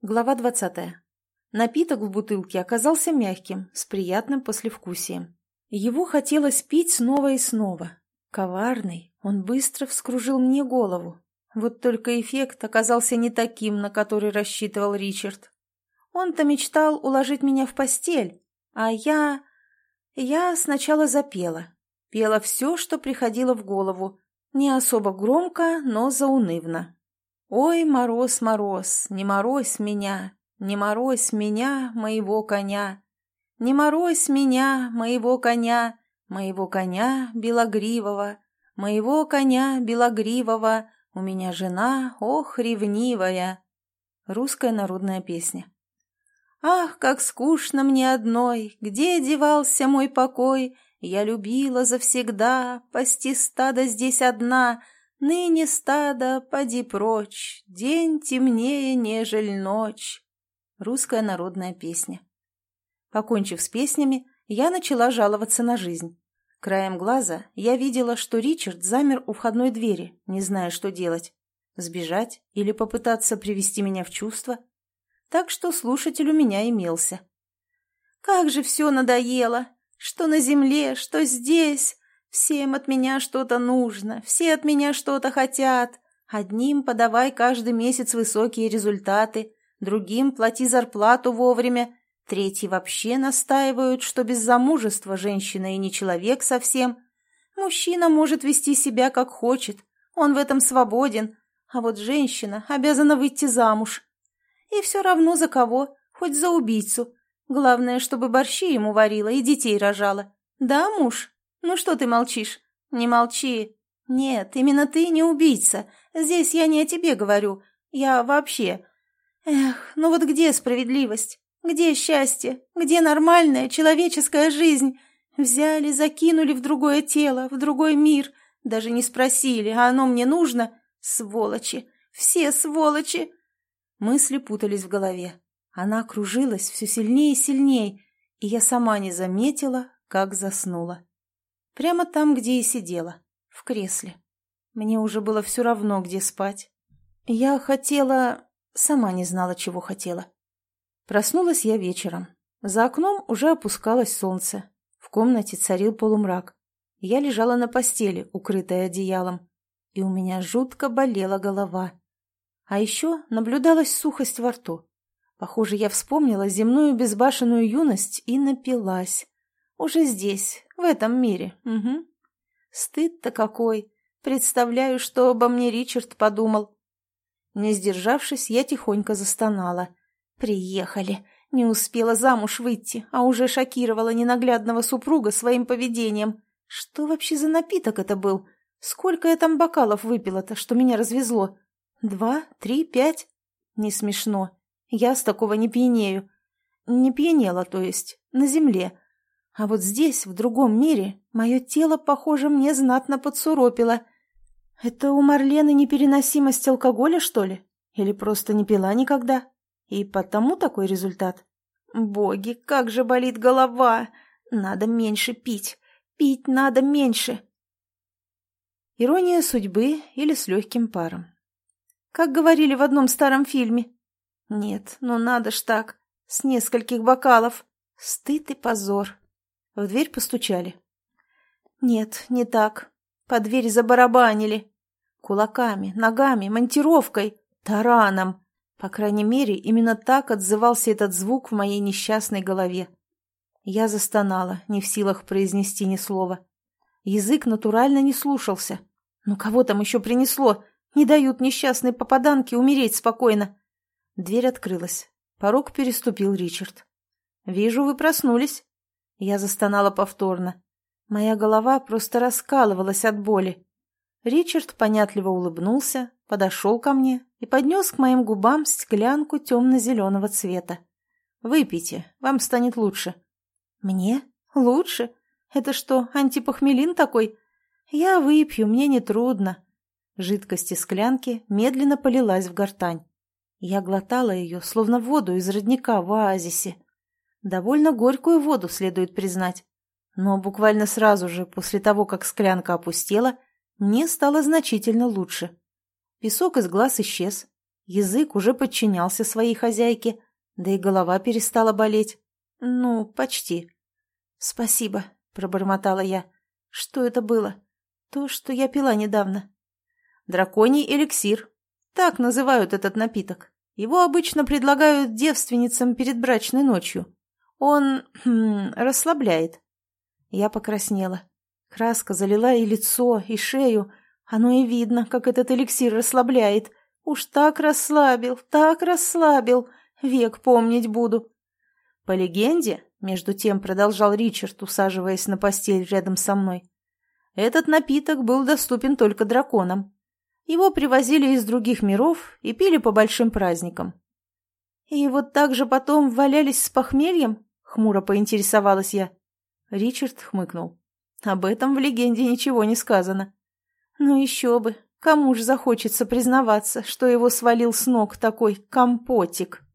Глава 20. Напиток в бутылке оказался мягким, с приятным послевкусием. Его хотелось пить снова и снова. Коварный, он быстро вскружил мне голову. Вот только эффект оказался не таким, на который рассчитывал Ричард. Он-то мечтал уложить меня в постель, а я... Я сначала запела. Пела все, что приходило в голову. Не особо громко, но заунывно. «Ой, мороз, мороз, не морозь меня, не морозь меня, моего коня, не морозь меня, моего коня белогривого, моего коня белогривого, у меня жена, ох, ревнивая». Русская народная песня. «Ах, как скучно мне одной, где девался мой покой, я любила завсегда пасти стадо здесь одна». Ныне стадо, поди прочь, день темнее, нежель ночь. Русская народная песня. Покончив с песнями, я начала жаловаться на жизнь. Краем глаза я видела, что Ричард замер у входной двери, не зная, что делать. Сбежать или попытаться привести меня в чувство. Так что слушатель у меня имелся. «Как же все надоело! Что на земле, что здесь! Всем от меня что-то нужно, все от меня что-то хотят. Одним подавай каждый месяц высокие результаты, другим плати зарплату вовремя, третьи вообще настаивают, что без замужества женщина и не человек совсем. Мужчина может вести себя как хочет, он в этом свободен, а вот женщина обязана выйти замуж. И все равно за кого, хоть за убийцу. Главное, чтобы борщи ему варила и детей рожала. Да, муж? Ну что ты молчишь? Не молчи. Нет, именно ты не убийца. Здесь я не о тебе говорю. Я вообще. Эх, ну вот где справедливость? Где счастье? Где нормальная человеческая жизнь? Взяли, закинули в другое тело, в другой мир. Даже не спросили, а оно мне нужно? Сволочи! Все сволочи! Мысли путались в голове. Она кружилась все сильнее и сильнее, и я сама не заметила, как заснула. Прямо там, где и сидела, в кресле. Мне уже было все равно, где спать. Я хотела... Сама не знала, чего хотела. Проснулась я вечером. За окном уже опускалось солнце. В комнате царил полумрак. Я лежала на постели, укрытая одеялом. И у меня жутко болела голова. А еще наблюдалась сухость во рту. Похоже, я вспомнила земную безбашенную юность и напилась. Уже здесь, в этом мире. Угу. Стыд-то какой. Представляю, что обо мне Ричард подумал. Не сдержавшись, я тихонько застонала. Приехали. Не успела замуж выйти, а уже шокировала ненаглядного супруга своим поведением. Что вообще за напиток это был? Сколько я там бокалов выпила-то, что меня развезло? 2, 3, 5? Не смешно. Я с такого не пьянею. Не пьянела, то есть, на земле. А вот здесь, в другом мире, мое тело, похоже, мне знатно подсуропило. Это у Марлены непереносимость алкоголя, что ли? Или просто не пила никогда? И потому такой результат? Боги, как же болит голова! Надо меньше пить. Пить надо меньше. Ирония судьбы или с легким паром. Как говорили в одном старом фильме. Нет, ну надо ж так. С нескольких бокалов. Стыд и позор. В дверь постучали. Нет, не так. По двери забарабанили. Кулаками, ногами, монтировкой, тараном. По крайней мере, именно так отзывался этот звук в моей несчастной голове. Я застонала, не в силах произнести ни слова. Язык натурально не слушался. Ну кого там еще принесло? Не дают несчастной попаданке умереть спокойно. Дверь открылась. Порог переступил Ричард. «Вижу, вы проснулись». Я застонала повторно. Моя голова просто раскалывалась от боли. Ричард понятливо улыбнулся, подошел ко мне и поднес к моим губам склянку темно-зеленого цвета. «Выпейте, вам станет лучше». «Мне? Лучше? Это что, антипохмелин такой? Я выпью, мне нетрудно». Жидкость из склянки медленно полилась в гортань. Я глотала ее, словно воду из родника в оазисе. Довольно горькую воду, следует признать. Но буквально сразу же, после того, как склянка опустела, мне стало значительно лучше. Песок из глаз исчез. Язык уже подчинялся своей хозяйке, да и голова перестала болеть. Ну, почти. «Спасибо», — пробормотала я. «Что это было?» «То, что я пила недавно». «Драконий эликсир. Так называют этот напиток. Его обычно предлагают девственницам перед брачной ночью. Он расслабляет». Я покраснела. Краска залила и лицо, и шею. Оно и видно, как этот эликсир расслабляет. Уж так расслабил, так расслабил. Век помнить буду. По легенде, между тем продолжал Ричард, усаживаясь на постель рядом со мной, этот напиток был доступен только драконам. Его привозили из других миров и пили по большим праздникам. «И вот так же потом валялись с похмельем?» — хмуро поинтересовалась я. Ричард хмыкнул. «Об этом в легенде ничего не сказано». «Ну еще бы, кому ж захочется признаваться, что его свалил с ног такой компотик?»